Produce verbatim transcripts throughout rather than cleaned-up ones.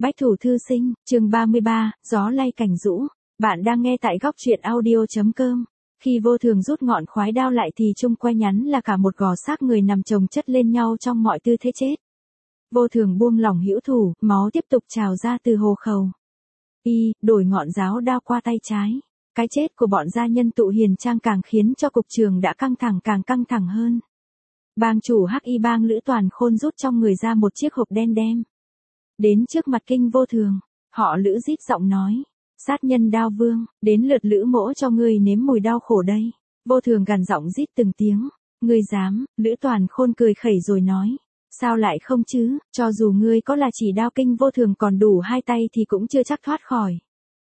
Bách thủ thư sinh, chương ba mươi ba, gió lay cảnh rũ. Bạn đang nghe tại góc truyện audio.com. Khi Vô Thường rút ngọn khoái đao lại thì chung quanh nhắn là cả một gò xác người nằm chồng chất lên nhau trong mọi tư thế chết. Vô Thường buông lỏng hữu thủ, máu tiếp tục trào ra từ hồ khẩu. Y, đổi ngọn giáo đao qua tay trái. Cái chết của bọn gia nhân tụ hiền trang càng khiến cho cục trường đã căng thẳng càng căng thẳng hơn. Bang chủ Hắc Y bang Lữ Toàn Khôn rút trong người ra một chiếc hộp đen đem. Đến trước mặt Kinh Vô Thường, họ Lữ rít giọng nói, sát nhân đao vương, đến lượt Lữ mỗ cho ngươi nếm mùi đau khổ đây. Vô Thường gằn giọng rít từng tiếng, ngươi dám? Lữ Toàn Khôn cười khẩy rồi nói, sao lại không chứ, cho dù ngươi có là chỉ đao Kinh Vô Thường còn đủ hai tay thì cũng chưa chắc thoát khỏi.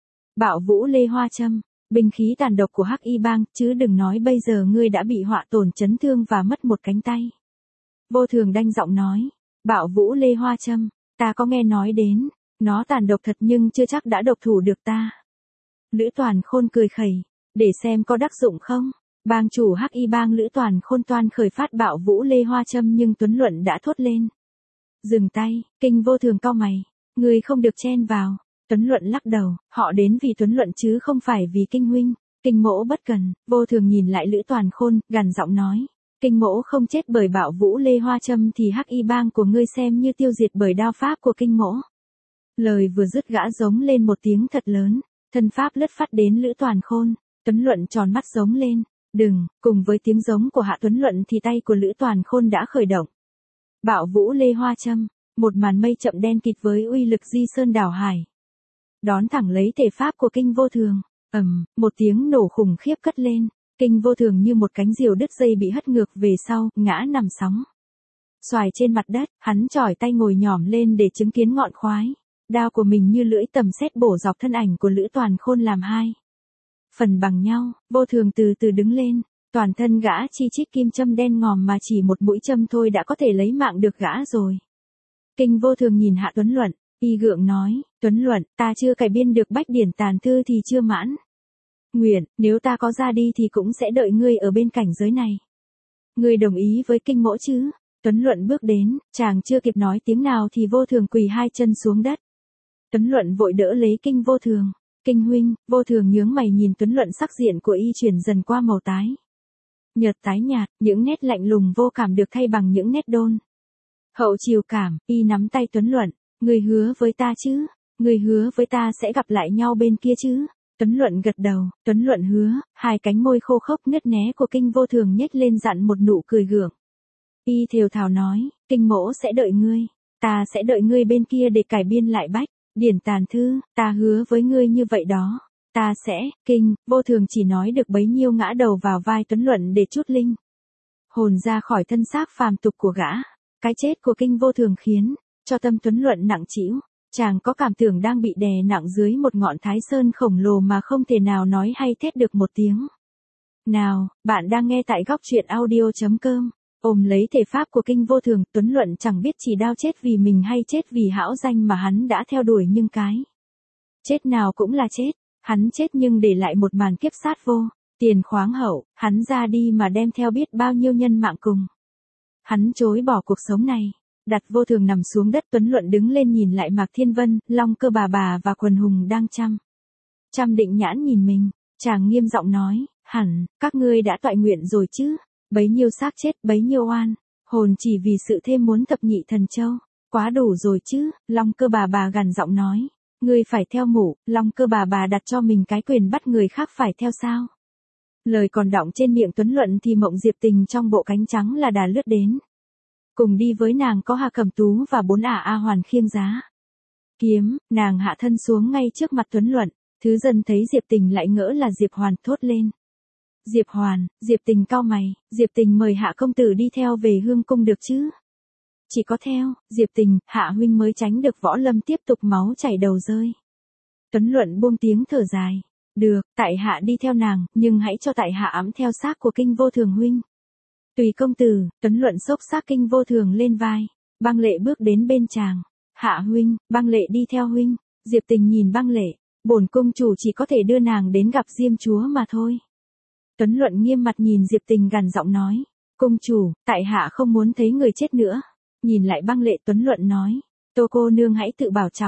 Bạo vũ lê hoa châm, binh khí tàn độc của Hắc Y bang, chứ đừng nói bây giờ ngươi đã bị họa tổn chấn thương và mất một cánh tay. Vô Thường đanh giọng nói, bạo vũ lê hoa châm, ta có nghe nói đến, nó tàn độc thật nhưng chưa chắc đã độc thủ được ta. Lữ Toàn Khôn cười khẩy, để xem có đắc dụng không. Bang chủ Hắc Y bang Lữ Toàn Khôn toan khởi phát bạo vũ lê hoa châm nhưng Tuấn Luận đã thốt lên. Dừng tay, Kinh Vô Thường cau mày, ngươi không được chen vào. Tuấn Luận lắc đầu, họ đến vì Tuấn Luận chứ không phải vì Kinh huynh, Kinh mỗ bất cần. Vô Thường nhìn lại Lữ Toàn Khôn, gằn giọng nói, Kinh mỗ không chết bởi bạo vũ lê hoa châm thì Hắc Y bang của ngươi xem như tiêu diệt bởi đao pháp của Kinh mỗ. Lời vừa dứt gã giống lên một tiếng thật lớn, thân pháp lướt phát đến Lữ Toàn Khôn. Tuấn Luận tròn mắt giống lên, đừng. Cùng với tiếng giống của Hạ Tuấn Luận thì tay của Lữ Toàn Khôn đã khởi động. Bạo vũ lê hoa châm, một màn mây chậm đen kịt với uy lực di sơn đảo hải. Đón thẳng lấy thể pháp của Kinh Vô Thường, ầm, một tiếng nổ khủng khiếp cất lên. Kinh Vô Thường như một cánh diều đứt dây bị hất ngược về sau, ngã nằm sóng xoài trên mặt đất. Hắn chỏi tay ngồi nhỏm lên để chứng kiến ngọn khoái đao của mình như lưỡi tầm sét bổ dọc thân ảnh của Lữ Toàn Khôn làm hai phần bằng nhau. Vô Thường từ từ đứng lên, toàn thân gã chi chít kim châm đen ngòm mà chỉ một mũi châm thôi đã có thể lấy mạng được gã rồi. Kinh Vô Thường nhìn Hạ Tuấn Luận, y gượng nói, Tuấn Luận, ta chưa cải biên được bách điển tàn thư thì chưa mãn nguyện, nếu ta có ra đi thì cũng sẽ đợi ngươi ở bên cảnh giới này. Ngươi đồng ý với Kinh mỗ chứ? Tuấn Luận bước đến, chàng chưa kịp nói tiếng nào thì Vô Thường quỳ hai chân xuống đất. Tuấn Luận vội đỡ lấy Kinh Vô Thường. Kinh huynh. Vô Thường nhướng mày nhìn Tuấn Luận, sắc diện của y chuyển dần qua màu tái nhợt tái nhạt, những nét lạnh lùng vô cảm được thay bằng những nét đôn hậu chiều cảm. Y nắm tay Tuấn Luận, ngươi hứa với ta chứ? Ngươi hứa với ta sẽ gặp lại nhau bên kia chứ? Tuấn Luận gật đầu. Tuấn Luận hứa. Hai cánh môi khô khốc nứt né của Kinh Vô Thường nhếch lên dặn một nụ cười gượng. Y thều thào nói, Kinh mỗ sẽ đợi ngươi, ta sẽ đợi ngươi bên kia để cải biên lại bách điển tàn thư, ta hứa với ngươi như vậy đó. Ta sẽ. Kinh Vô Thường chỉ nói được bấy nhiêu ngã đầu vào vai Tuấn Luận để chút linh hồn ra khỏi thân xác phàm tục của gã. Cái chết của Kinh Vô Thường khiến cho tâm Tuấn Luận nặng trĩu. Chàng có cảm tưởng đang bị đè nặng dưới một ngọn Thái Sơn khổng lồ mà không thể nào nói hay thét được một tiếng nào. Bạn đang nghe tại góc truyện audio.com. Ôm lấy thể pháp của Kinh Vô Thường, Tuấn Luận chẳng biết chỉ đao chết vì mình hay chết vì hão danh mà hắn đã theo đuổi, nhưng cái chết nào cũng là chết. Hắn chết nhưng để lại một màn kiếp sát vô tiền khoáng hậu. Hắn ra đi mà đem theo biết bao nhiêu nhân mạng cùng hắn chối bỏ cuộc sống này. Đặt Vô Thường nằm xuống đất, Tuấn Luận đứng lên nhìn lại Mạc Thiên Vân, Long Cơ bà bà và Quần Hùng đang chăm chăm định nhãn nhìn mình. Chàng nghiêm giọng nói, hẳn các ngươi đã toại nguyện rồi chứ? Bấy nhiêu xác chết, bấy nhiêu oan hồn chỉ vì sự thêm muốn thập nhị thần châu, quá đủ rồi chứ? Long Cơ bà bà gằn giọng nói, ngươi phải theo mụ. Long Cơ bà bà đặt cho mình cái quyền bắt người khác phải theo sao? Lời còn đọng trên miệng Tuấn Luận thì Mộng Diệp Tình trong bộ cánh trắng là đà lướt đến. Cùng đi với nàng có Hà Cẩm Tú và bốn ả A Hoàn khiêng giá kiếm. Nàng hạ thân xuống ngay trước mặt Tuấn Luận. Thứ dân thấy Diệp Tình lại ngỡ là Diệp Hoàn, thốt lên, Diệp Hoàn. Diệp Tình cau mày. Diệp Tình mời Hạ công tử đi theo về Hương cung được chứ? Chỉ có theo Diệp Tình, Hạ huynh mới tránh được Võ Lâm tiếp tục máu chảy đầu rơi. Tuấn Luận buông tiếng thở dài, được, tại hạ đi theo nàng, nhưng hãy cho tại hạ ẵm theo xác của Kinh Vô Thường huynh. Tùy công tử. Tuấn Luận xốc xác Kinh Vô Thường lên vai. Băng Lệ bước đến bên chàng. Hạ huynh. Băng Lệ đi theo huynh. Diệp Tình nhìn Băng Lệ, bổn cung chủ chỉ có thể đưa nàng đến gặp Diêm chúa mà thôi. Tuấn Luận nghiêm mặt nhìn Diệp Tình gằn giọng nói, cung chủ, tại hạ không muốn thấy người chết nữa. Nhìn lại Băng Lệ, Tuấn Luận nói, Tô cô nương hãy tự bảo trọng.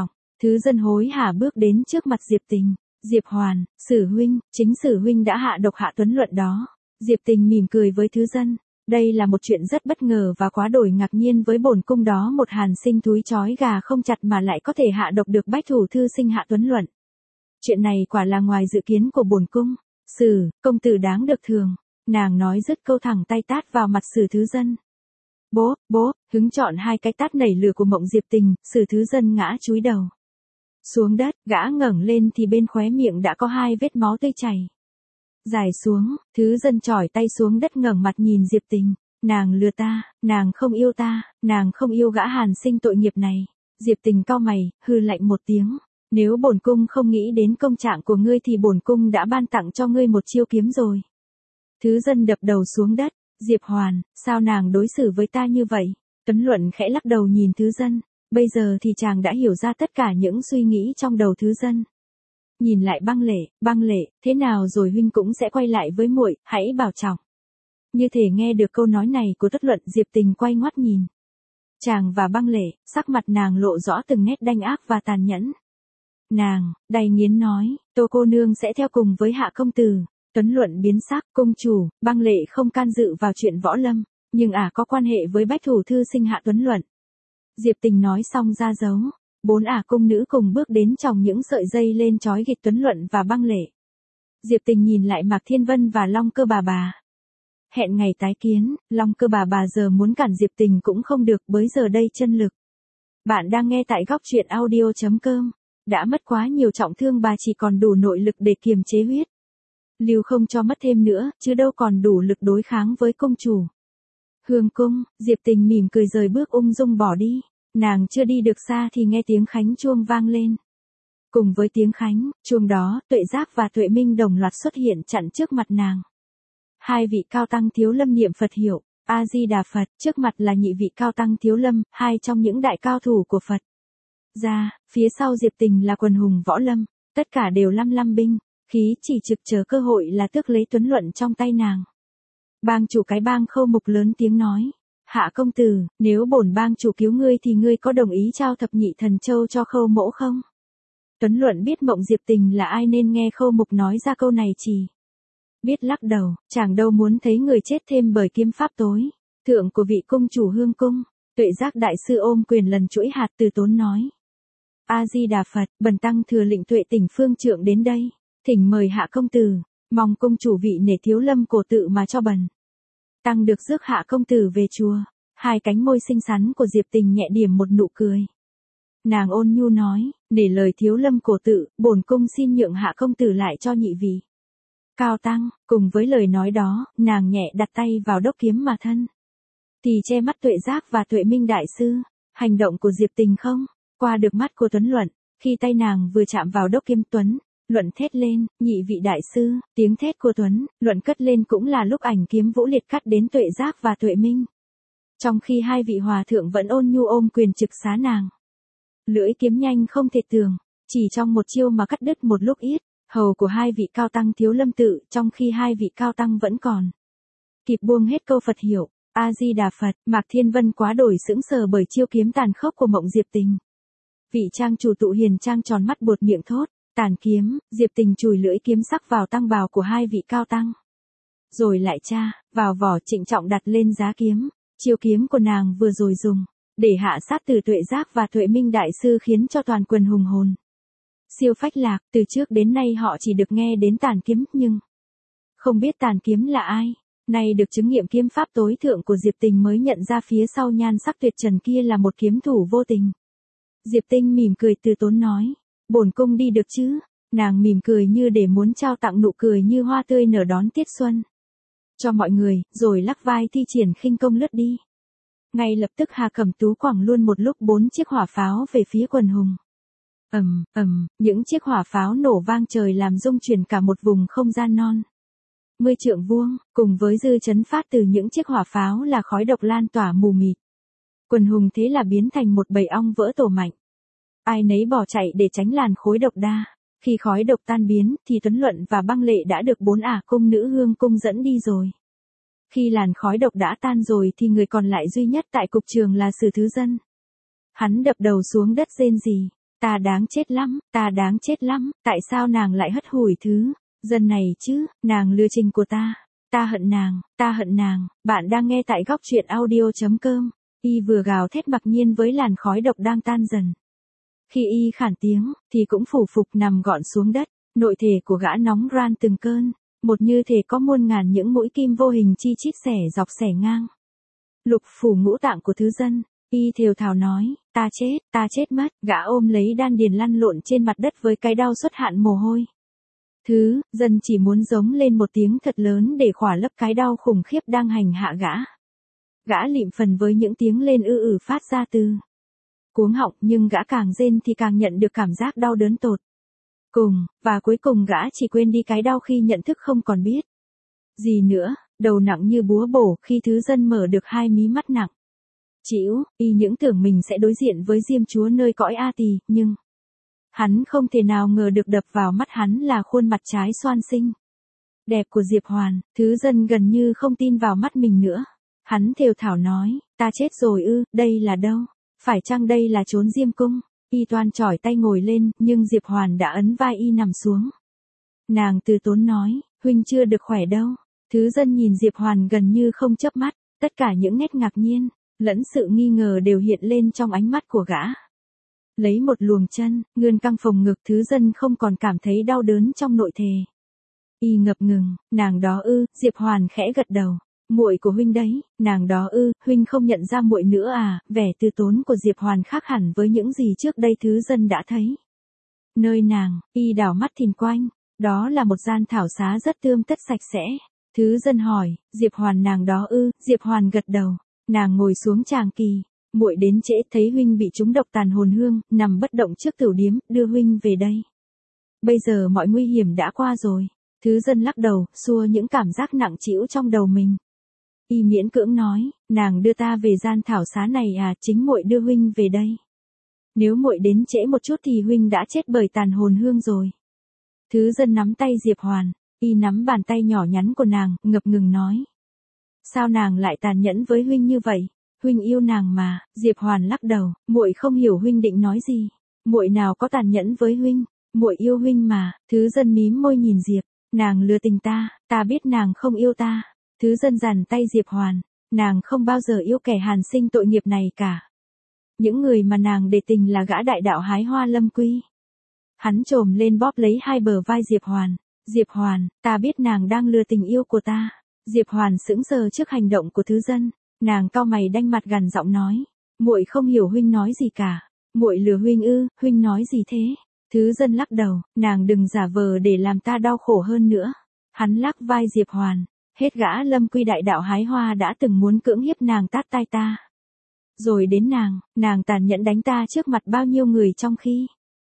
Thứ dân hối hả bước đến trước mặt Diệp Tình. Diệp Hoàn, Sử huynh, chính Sử huynh đã hạ độc Hạ Tuấn Luận đó. Diệp Tình mỉm cười với Thứ dân. Đây là một chuyện rất bất ngờ và quá đổi ngạc nhiên với bổn cung đó, một hàn sinh túi chói gà không chặt mà lại có thể hạ độc được bách thủ thư sinh Hạ Tuấn Luận. Chuyện này quả là ngoài dự kiến của bổn cung. Sử, công tử đáng được thường. Nàng nói dứt câu thẳng tay tát vào mặt Sử Thứ dân. Bố, bố, hứng chọn hai cái tát nảy lửa của Mộng Diệp Tình, Sử Thứ dân ngã chúi đầu xuống đất, gã ngẩng lên thì bên khóe miệng đã có hai vết máu tươi chảy dài xuống. Thứ dân chỏi tay xuống đất ngẩng mặt nhìn Diệp Tình. Nàng lừa ta, nàng không yêu ta, nàng không yêu gã hàn sinh tội nghiệp này. Diệp Tình cau mày, hừ lạnh một tiếng. Nếu bổn cung không nghĩ đến công trạng của ngươi thì bổn cung đã ban tặng cho ngươi một chiêu kiếm rồi. Thứ dân đập đầu xuống đất. Diệp Hoàn, sao nàng đối xử với ta như vậy? Tuấn Luận khẽ lắc đầu nhìn Thứ dân. Bây giờ thì chàng đã hiểu ra tất cả những suy nghĩ trong đầu Thứ dân. Nhìn lại Băng Lệ, Băng Lệ, thế nào rồi huynh cũng sẽ quay lại với muội, hãy bảo trọng. Như thể nghe được câu nói này của Tuấn Luận, Diệp Tình quay ngoắt nhìn chàng và Băng Lệ, sắc mặt nàng lộ rõ từng nét đanh ác và tàn nhẫn. Nàng, đầy nghiến nói, Tô cô nương sẽ theo cùng với Hạ công tử. Tuấn Luận biến sắc, công chủ, Băng Lệ không can dự vào chuyện võ lâm, nhưng ả à có quan hệ với bách thủ thư sinh Hạ Tuấn Luận. Diệp Tình nói xong ra dấu. Bốn ả à cung nữ cùng bước đến chòng những sợi dây lên trói gịt Tuấn Luận và Băng Lệ. Diệp Tình nhìn lại Mạc Thiên Vân và Long Cơ bà bà. Hẹn ngày tái kiến, Long Cơ bà bà giờ muốn cản Diệp Tình cũng không được, bới giờ đây chân lực. Bạn đang nghe tại góc truyện audio chấm com. Đã mất quá nhiều trọng thương, bà chỉ còn đủ nội lực để kiềm chế huyết lưu không cho mất thêm nữa, chứ đâu còn đủ lực đối kháng với công chủ. Hương cung, Diệp Tình mỉm cười rời bước ung dung bỏ đi. Nàng chưa đi được xa thì nghe tiếng khánh chuông vang lên. Cùng với tiếng khánh chuông đó, Tuệ Giác và Tuệ Minh đồng loạt xuất hiện chặn trước mặt nàng. Hai vị cao tăng Thiếu Lâm niệm Phật hiệu A Di Đà Phật, trước mặt là nhị vị cao tăng Thiếu Lâm, hai trong những đại cao thủ của Phật gia. Phía sau Diệp Tình là quần hùng võ lâm, tất cả đều lăm lăm binh, khí chỉ trực chờ cơ hội là tước lấy Tuấn Luận trong tay nàng. Bang chủ cái bang Khâu Mục lớn tiếng nói. Hạ công tử, nếu bổn bang chủ cứu ngươi thì ngươi có đồng ý trao thập nhị thần châu cho Khâu mỗ không? Tuấn Luận biết Mộng Diệp Tình là ai nên nghe Khâu Mục nói ra câu này chỉ biết lắc đầu, chàng đâu muốn thấy người chết thêm bởi kiếm pháp tối thượng của vị cung chủ Hương cung. Tuệ Giác đại sư ôm quyền lần chuỗi hạt từ tốn nói. A Di Đà Phật, bần tăng thừa lệnh Tuệ Tỉnh phương trượng đến đây, thỉnh mời Hạ công tử, mong cung chủ vị nể Thiếu Lâm cổ tự mà cho bần tăng được rước Hạ công tử về chùa. Hai cánh môi xinh xắn của Diệp Tình nhẹ điểm một nụ cười. Nàng ôn nhu nói, nể lời Thiếu Lâm cổ tự, bổn cung xin nhượng Hạ công tử lại cho nhị vị cao tăng. Cùng với lời nói đó, nàng nhẹ đặt tay vào đốc kiếm mà thân thì che mắt Tuệ Giác và Tuệ Minh đại sư. Hành động của Diệp Tình không qua được mắt của Tuấn Luận. Khi tay nàng vừa chạm vào đốc kiếm, Tuấn Luận thét lên, nhị vị đại sư. Tiếng thét của Tuấn Luận cất lên cũng là lúc ảnh kiếm vũ liệt cắt đến Tuệ Giác và Tuệ Minh. Trong khi hai vị hòa thượng vẫn ôn nhu ôm quyền trực xá nàng. Lưỡi kiếm nhanh không thể tường, chỉ trong một chiêu mà cắt đứt một lúc yết hầu của hai vị cao tăng Thiếu Lâm tự, trong khi hai vị cao tăng vẫn còn kịp buông hết câu Phật hiệu A Di Đà Phật. Mạc Thiên Vân quá đổi sững sờ bởi chiêu kiếm tàn khốc của Mộng Diệp Tình. Vị trang chủ Tụ Hiền Trang tròn mắt buột miệng thốt, tàn kiếm. Diệp Tình chùi lưỡi kiếm sắc vào tăng bào của hai vị cao tăng, rồi lại tra vào vỏ, trịnh trọng đặt lên giá kiếm. Chiêu kiếm của nàng vừa rồi dùng để hạ sát từ Tuệ Giác và Tuệ Minh đại sư khiến cho toàn quần hùng hồn siêu phách lạc. Từ trước đến nay họ chỉ được nghe đến tàn kiếm nhưng không biết tàn kiếm là ai. Nay được chứng nghiệm kiếm pháp tối thượng của Diệp Tình mới nhận ra phía sau nhan sắc tuyệt trần kia là một kiếm thủ vô tình. Diệp Tình mỉm cười từ tốn nói, bổn cung đi được chứ? Nàng mỉm cười như để muốn trao tặng nụ cười như hoa tươi nở đón tiết xuân cho mọi người, rồi lắc vai thi triển khinh công lướt đi. Ngay lập tức Hà Cẩm Tú quẳng luôn một lúc bốn chiếc hỏa pháo về phía quần hùng. Ầm, ầm, những chiếc hỏa pháo nổ vang trời làm rung chuyển cả một vùng không gian non mươi trượng vuông, cùng với dư chấn phát từ những chiếc hỏa pháo là khói độc lan tỏa mù mịt. Quần hùng thế là biến thành một bầy ong vỡ tổ mạnh. Ai nấy bỏ chạy để tránh làn khói độc đa. Khi khói độc tan biến, thì Tuấn Luận và Băng Lệ đã được bốn ả cung nữ Hương cung dẫn đi rồi. Khi làn khói độc đã tan rồi thì người còn lại duy nhất tại cục trường là Sử Thứ dân. Hắn đập đầu xuống đất rên rỉ, Ta đáng chết lắm, ta đáng chết lắm, tại sao nàng lại hất hủi thứ dân này chứ, nàng lừa Trình của ta. Ta hận nàng, ta hận nàng, bạn đang nghe tại góc truyện audio.com. Y vừa gào thét mặc nhiên với làn khói độc đang tan dần. Khi y khản tiếng, thì cũng phủ phục nằm gọn xuống đất, nội thể của gã nóng ran từng cơn, một như thể có muôn ngàn những mũi kim vô hình chi chít xẻ dọc xẻ ngang. Lục phủ ngũ tạng của thứ dân, y thều thào nói, ta chết, ta chết mất, gã ôm lấy đan điền lăn lộn trên mặt đất với cái đau xuất hạn mồ hôi. Thứ dân chỉ muốn giống lên một tiếng thật lớn để khỏa lấp cái đau khủng khiếp đang hành hạ gã. Gã lịm phần với những tiếng lên ư ử phát ra từ cuống họng, nhưng gã càng rên thì càng nhận được cảm giác đau đớn tột cùng, và cuối cùng gã chỉ quên đi cái đau khi nhận thức không còn biết gì nữa, đầu nặng như búa bổ khi thứ dân mở được hai mí mắt nặng trĩu, y những tưởng mình sẽ đối diện với Diêm Chúa nơi cõi A Tỳ, nhưng hắn không thể nào ngờ được đập vào mắt hắn là khuôn mặt trái xoan xinh đẹp của Diệp Hoàn. Thứ dân gần như không tin vào mắt mình nữa. Hắn thều thào nói, ta chết rồi ư, đây là đâu? Phải chăng đây là chốn Diêm cung? Y toan chỏi tay ngồi lên, nhưng Diệp Hoàn đã ấn vai y nằm xuống. Nàng từ tốn nói, huynh chưa được khỏe đâu. Thứ dân nhìn Diệp Hoàn gần như không chớp mắt, tất cả những nét ngạc nhiên lẫn sự nghi ngờ đều hiện lên trong ánh mắt của gã. Lấy một luồng chân, ngươn căng phồng ngực, thứ dân không còn cảm thấy đau đớn trong nội thể. Y ngập ngừng, nàng đó ư? Diệp Hoàn khẽ gật đầu. Muội của huynh đấy, nàng đó ư? Huynh không nhận ra muội nữa à? Vẻ từ tốn của Diệp Hoàn khác hẳn với những gì trước đây thứ dân đã thấy. Nơi nàng, y đảo mắt thìn quanh, đó là một gian thảo xá rất tươm tất sạch sẽ. Thứ dân hỏi, Diệp Hoàn nàng đó ư? Diệp Hoàn gật đầu. Nàng ngồi xuống tràng kỳ. Muội đến trễ, thấy huynh bị trúng độc tàn hồn hương, nằm bất động trước tửu điếm, đưa huynh về đây. Bây giờ mọi nguy hiểm đã qua rồi. Thứ dân lắc đầu, xua những cảm giác nặng trĩu trong đầu mình. Y miễn cưỡng nói, nàng đưa ta về gian thảo xá này à? Chính muội đưa huynh về đây. Nếu muội đến trễ một chút thì huynh đã chết bởi tàn hồn hương rồi. Thứ dân nắm tay Diệp Hoàn, y nắm bàn tay nhỏ nhắn của nàng, ngập ngừng nói. Sao nàng lại tàn nhẫn với huynh như vậy? Huynh yêu nàng mà. Diệp Hoàn lắc đầu, muội không hiểu huynh định nói gì. Muội nào có tàn nhẫn với huynh, muội yêu huynh mà. Thứ dân mím môi nhìn Diệp, nàng lừa tình ta, ta biết nàng không yêu ta. Thứ dân giằng tay Diệp Hoàn, nàng không bao giờ yêu kẻ hàn sinh tội nghiệp này cả. Những người mà nàng để tình là gã đại đạo hái hoa lâm quy. Hắn trồm lên bóp lấy hai bờ vai Diệp Hoàn. Diệp Hoàn, ta biết nàng đang lừa tình yêu của ta. Diệp Hoàn sững sờ trước hành động của thứ dân. Nàng cau mày đanh mặt gằn giọng nói, muội không hiểu huynh nói gì cả. Muội lừa huynh ư? Huynh nói gì thế? Thứ dân lắc đầu, nàng đừng giả vờ để làm ta đau khổ hơn nữa. Hắn lắc vai Diệp Hoàn, hết gã lâm quy đại đạo hái hoa đã từng muốn cưỡng hiếp nàng tát tai ta. Rồi đến nàng, nàng tàn nhẫn đánh ta trước mặt bao nhiêu người trong khi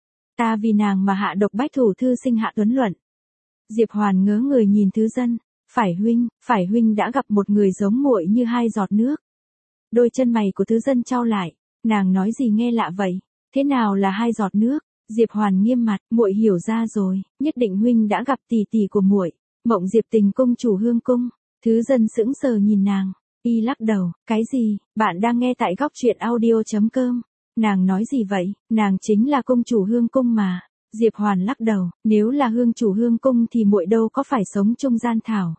ta vì nàng mà hạ độc bách thủ thư sinh Hạ Tuấn Luận. Diệp Hoàn ngớ người nhìn thứ dân. Phải huynh, phải huynh đã gặp một người giống muội như hai giọt nước. Đôi chân mày của thứ dân chau lại, nàng nói gì nghe lạ vậy? Thế nào là hai giọt nước? Diệp Hoàn nghiêm mặt, muội hiểu ra rồi, nhất định huynh đã gặp tỷ tỷ của muội, Mộng Diệp Tình cung chủ Hương cung. Thứ dân sững sờ nhìn nàng, y lắc đầu, cái gì? Bạn đang nghe tại góc truyện audio.com. Nàng nói gì vậy? Nàng chính là cung chủ Hương cung mà. Diệp Hoàn lắc đầu, nếu là hương chủ Hương cung thì muội đâu có phải sống chung gian thảo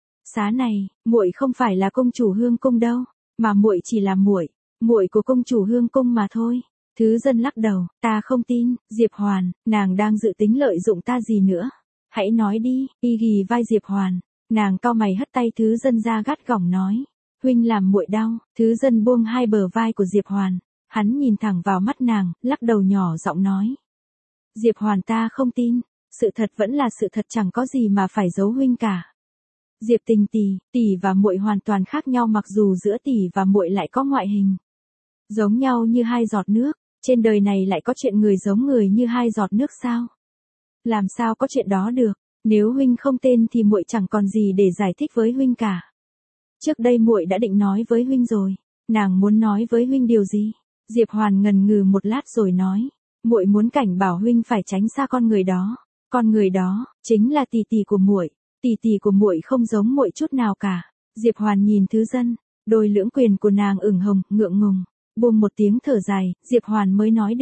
xá này. Muội không phải là công chủ Hương cung đâu, mà muội chỉ là muội, muội của công chủ Hương cung mà thôi. Thứ dân lắc đầu, ta không tin. Diệp Hoàn, nàng đang dự tính lợi dụng ta gì nữa? Hãy nói đi. Y ghì vai Diệp Hoàn, nàng cau mày hất tay thứ dân ra gắt gỏng nói, huynh làm muội đau. Thứ dân buông hai bờ vai của Diệp Hoàn, hắn nhìn thẳng vào mắt nàng, lắc đầu nhỏ giọng nói, Diệp Hoàn, ta không tin. Sự thật vẫn là sự thật, chẳng có gì mà phải giấu huynh cả. Diệp Tình tỷ, tỷ và muội hoàn toàn khác nhau, mặc dù giữa tỷ và muội lại có ngoại hình giống nhau như hai giọt nước. Trên đời này lại có chuyện người giống người như hai giọt nước sao? Làm sao có chuyện đó được? Nếu huynh không tên thì muội chẳng còn gì để giải thích với huynh cả. Trước đây muội đã định nói với huynh rồi. Nàng muốn nói với huynh điều gì? Diệp Hoàn ngần ngừ một lát rồi nói, muội muốn cảnh bảo huynh phải tránh xa con người đó. Con người đó chính là tỷ tỷ của muội. Tỷ tỷ của muội không giống muội chút nào cả. Diệp Hoàn nhìn thứ dân, đôi lưỡng quyền của nàng ửng hồng, ngượng ngùng, buông một tiếng thở dài, Diệp Hoàn mới nói được,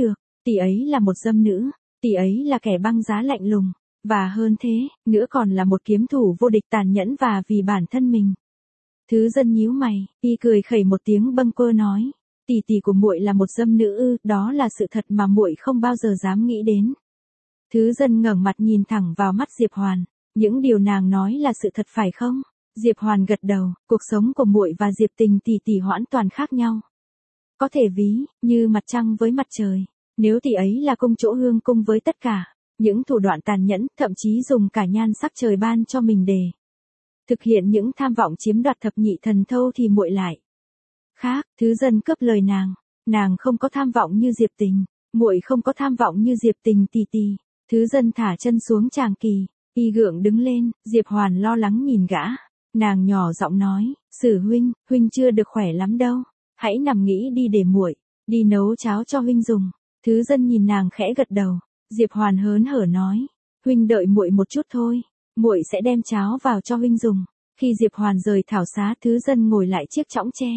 Tỷ ấy là một dâm nữ, tỷ ấy là kẻ băng giá lạnh lùng, và hơn thế, nữa còn là một kiếm thủ vô địch tàn nhẫn và vì bản thân mình. Thứ dân nhíu mày, y cười khẩy một tiếng bâng quơ nói, tỷ tỷ của muội là một dâm nữ ư? Đó là sự thật mà muội không bao giờ dám nghĩ đến. Thứ dân ngẩng mặt nhìn thẳng vào mắt Diệp Hoàn, những điều nàng nói là sự thật phải không? Diệp Hoàn gật đầu, cuộc sống của muội và Diệp Tình tỷ tỷ hoàn toàn khác nhau. Có thể ví như mặt trăng với mặt trời, nếu tỷ ấy là cung chỗ hương cung với tất cả những thủ đoạn tàn nhẫn, thậm chí dùng cả nhan sắc trời ban cho mình để thực hiện những tham vọng chiếm đoạt thập nhị thần thâu thì muội lại khác. Thứ dân cướp lời nàng, nàng không có tham vọng như Diệp Tình, muội không có tham vọng như Diệp Tình tỷ tỷ. Thứ dân thả chân xuống tràng kỳ, y gượng đứng lên. Diệp Hoàn lo lắng nhìn gã, nàng nhỏ giọng nói, Sử huynh, huynh chưa được khỏe lắm đâu, hãy nằm nghỉ đi để muội đi nấu cháo cho huynh dùng. Thứ dân nhìn nàng khẽ gật đầu. Diệp Hoàn hớn hở nói, huynh đợi muội một chút thôi, muội sẽ đem cháo vào cho huynh dùng. Khi Diệp Hoàn rời thảo xá, Thứ dân ngồi lại chiếc chõng tre.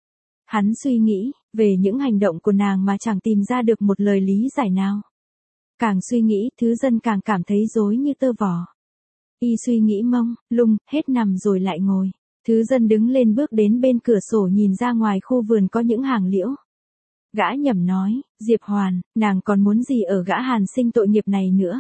Hắn suy nghĩ về những hành động của nàng mà chẳng tìm ra được một lời lý giải nào. Càng suy nghĩ, Thứ dân càng cảm thấy rối như tơ vò. Y suy nghĩ mông lung hết nằm rồi lại ngồi. Thứ dân đứng lên bước đến bên cửa sổ nhìn ra ngoài khu vườn có những hàng liễu. Gã nhẩm nói, Diệp Hoàn, nàng còn muốn gì ở gã Hàn Sinh tội nghiệp này nữa?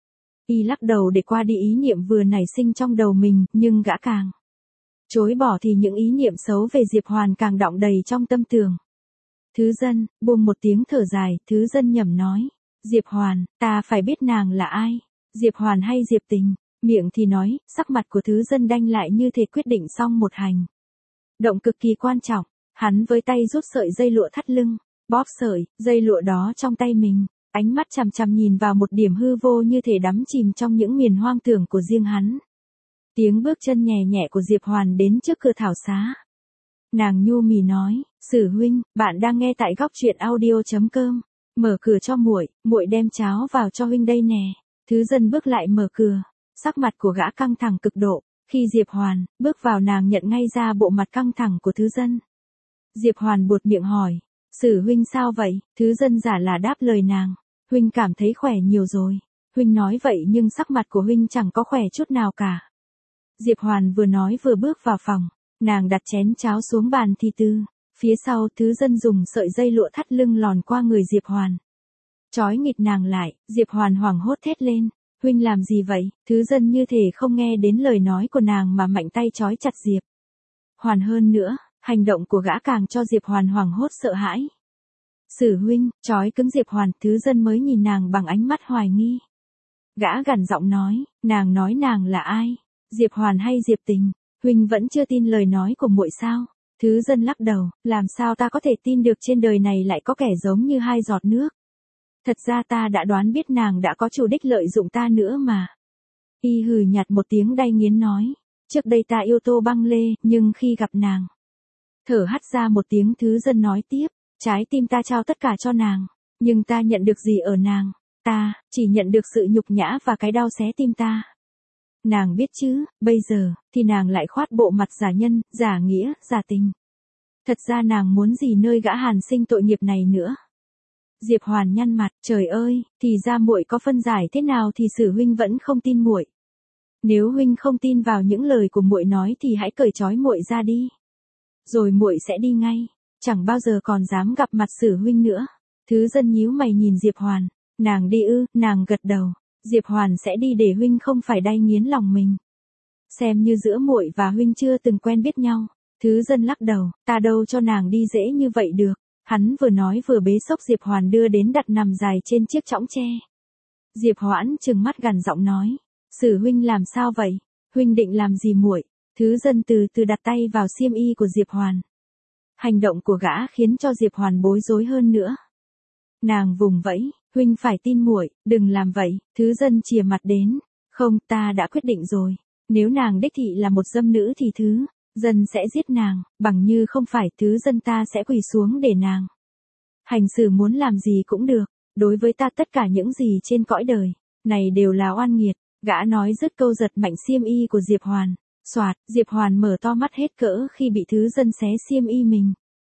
Y lắc đầu để qua đi ý niệm vừa nảy sinh trong đầu mình, nhưng gã càng chối bỏ thì những ý niệm xấu về Diệp Hoàn càng đọng đầy trong tâm tường. Thứ dân, buông một tiếng thở dài, Thứ dân nhẩm nói, Diệp Hoàn, ta phải biết nàng là ai? Diệp Hoàn hay Diệp Tình? Miệng thì nói, sắc mặt của Thứ dân đanh lại như thể quyết định xong một hành động cực kỳ quan trọng. Hắn với tay rút sợi dây lụa thắt lưng, bóp sợi dây lụa đó trong tay mình, ánh mắt chằm chằm nhìn vào một điểm hư vô như thể đắm chìm trong những miền hoang tưởng của riêng hắn. Tiếng bước chân nhẹ nhẹ của Diệp Hoàn đến trước cửa thảo xá. Nàng nhu mì nói, Sử huynh, bạn đang nghe tại góc truyện audio chấm com. Mở cửa cho muội, muội đem cháo vào cho huynh đây nè. Thứ dân bước lại mở cửa, sắc mặt của gã căng thẳng cực độ. Khi Diệp Hoàn bước vào, nàng nhận ngay ra bộ mặt căng thẳng của Thứ dân. Diệp Hoàn buột miệng hỏi, Sử huynh sao vậy? Thứ dân giả là đáp lời nàng, huynh cảm thấy khỏe nhiều rồi. Huynh nói vậy nhưng sắc mặt của huynh chẳng có khỏe chút nào cả. Diệp Hoàn vừa nói vừa bước vào phòng, nàng đặt chén cháo xuống bàn thì từ phía sau, Thứ dân dùng sợi dây lụa thắt lưng lòn qua người Diệp Hoàn, trói nghịt nàng lại. Diệp Hoàn hoảng hốt thét lên, huynh làm gì vậy? Thứ dân như thể không nghe đến lời nói của nàng mà mạnh tay trói chặt Diệp Hoàn hơn nữa. Hành động của gã càng cho Diệp Hoàn hoảng hốt sợ hãi. Sử huynh, trói cứng Diệp Hoàn. Thứ dân mới nhìn nàng bằng ánh mắt hoài nghi. Gã gằn giọng nói, nàng nói nàng là ai? Diệp Hoàn hay Diệp Tình? Huynh vẫn chưa tin lời nói của muội sao? Thứ dân lắc đầu, làm sao ta có thể tin được trên đời này lại có kẻ giống như hai giọt nước? Thật ra ta đã đoán biết nàng đã có chủ đích lợi dụng ta nữa mà. Y hừ nhạt một tiếng đay nghiến nói, trước đây ta yêu Tô Băng Lê, nhưng khi gặp nàng, thở hắt ra một tiếng. Thứ dân nói tiếp, trái tim ta trao tất cả cho nàng, nhưng ta nhận được gì ở nàng? Ta chỉ nhận được sự nhục nhã và cái đau xé tim ta. Nàng biết chứ, bây giờ thì nàng lại khoát bộ mặt giả nhân, giả nghĩa, giả tình. Thật ra nàng muốn gì nơi gã Hàn Sinh tội nghiệp này nữa? Diệp Hoàn nhăn mặt, trời ơi, thì ra muội có phân giải thế nào thì Sử huynh vẫn không tin muội. Nếu huynh không tin vào những lời của muội nói thì hãy cởi trói muội ra đi, rồi muội sẽ đi ngay, chẳng bao giờ còn dám gặp mặt Sử huynh nữa. Thứ dân nhíu mày nhìn Diệp Hoàn, nàng đi ư? Nàng gật đầu, Diệp Hoàn sẽ đi để huynh không phải đay nghiến lòng mình. Xem như giữa muội và huynh chưa từng quen biết nhau. Thứ dân lắc đầu, ta đâu cho nàng đi dễ như vậy được. Hắn vừa nói vừa bế xốc Diệp Hoàn đưa đến đặt nằm dài trên chiếc chõng tre. Diệp Hoãn trừng mắt gằn giọng nói, Sử huynh làm sao vậy? Huynh định làm gì muội? Thứ dân từ từ đặt tay vào xiêm y của Diệp Hoàn. Hành động của gã khiến cho Diệp Hoàn bối rối hơn nữa. Nàng vùng vẫy, huynh phải tin muội, đừng làm vậy. Thứ dân chìa mặt đến, không, ta đã quyết định rồi. Nếu nàng đích thị là một dâm nữ thì Thứ dân sẽ giết nàng, bằng như không phải Thứ dân ta sẽ quỳ xuống để nàng hành xử muốn làm gì cũng được. Đối với ta tất cả những gì trên cõi đời này đều là oan nghiệt. Gã nói dứt câu giật mạnh xiêm y của Diệp Hoàn. Soạt, Diệp Hoàn mở to mắt hết cỡ khi bị Thứ dân xé xiêm y mình.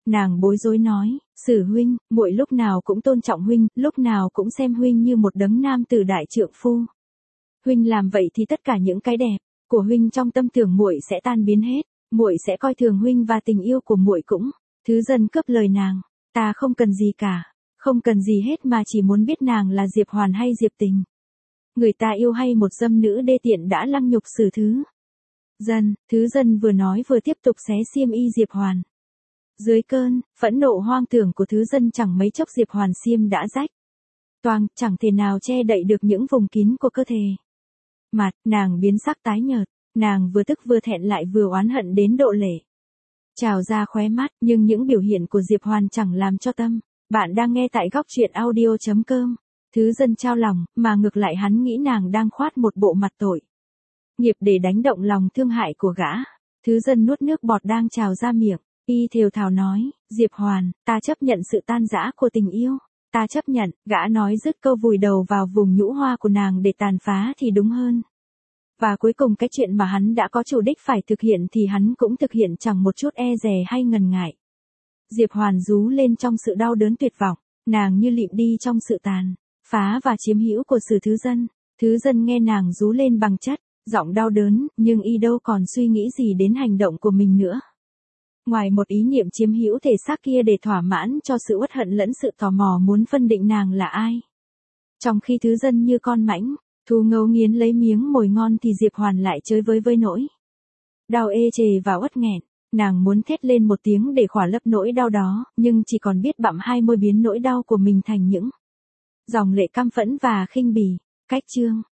Nàng bối rối nói, Sử huynh, muội lúc nào cũng tôn trọng huynh, lúc nào cũng xem huynh như một đấng nam tử đại trượng phu. Huynh làm vậy thì tất cả những cái đẹp của huynh trong tâm tưởng muội sẽ tan biến hết, muội sẽ coi thường huynh và tình yêu của muội cũng. Thứ dân cướp lời nàng, ta không cần gì cả, không cần gì hết mà chỉ muốn biết nàng là Diệp Hoàn hay Diệp Tình. Người ta yêu hay một dâm nữ đê tiện đã lăng nhục Sử thứ dân. Thứ dân vừa nói vừa tiếp tục xé xiêm y Diệp Hoàn. Dưới cơn phẫn nộ hoang tưởng của thứ dân, chẳng mấy chốc Diệp Hoàn xiêm đã rách toang, chẳng thể nào che đậy được những vùng kín của cơ thể. Mặt nàng biến sắc tái nhợt, nàng vừa tức vừa thẹn lại vừa oán hận đến độ lệ trào ra khóe mắt, nhưng những biểu hiện của Diệp Hoàn chẳng làm cho tâm. Bạn đang nghe tại góc truyện audio chấm com. Thứ dân trao lòng, mà ngược lại hắn nghĩ nàng đang khoát một bộ mặt tội nghiệp để đánh động lòng thương hại của gã. Thứ dân nuốt nước bọt đang trào ra miệng, y thều thào nói, Diệp Hoàn, ta chấp nhận sự tan rã của tình yêu, ta chấp nhận. Gã nói dứt câu vùi đầu vào vùng nhũ hoa của nàng để tàn phá thì đúng hơn. Và cuối cùng cái chuyện mà hắn đã có chủ đích phải thực hiện thì hắn cũng thực hiện chẳng một chút e dè hay ngần ngại. Diệp Hoàn rú lên trong sự đau đớn tuyệt vọng, nàng như lịm đi trong sự tàn phá và chiếm hữu của Sử thứ dân. Thứ dân nghe nàng rú lên bằng chất giọng đau đớn, nhưng y đâu còn suy nghĩ gì đến hành động của mình nữa. Ngoài một ý niệm chiếm hữu thể xác kia để thỏa mãn cho sự uất hận lẫn sự tò mò muốn phân định nàng là ai. Trong khi thứ dân như con mãnh thú ngấu nghiến lấy miếng mồi ngon thì Diệp Hoàn lại chơi với với nỗi đau ê chề và uất nghẹn. Nàng muốn thét lên một tiếng để khỏa lấp nỗi đau đó, nhưng chỉ còn biết bặm hai môi biến nỗi đau của mình thành những dòng lệ căm phẫn và khinh bỉ. Cách chương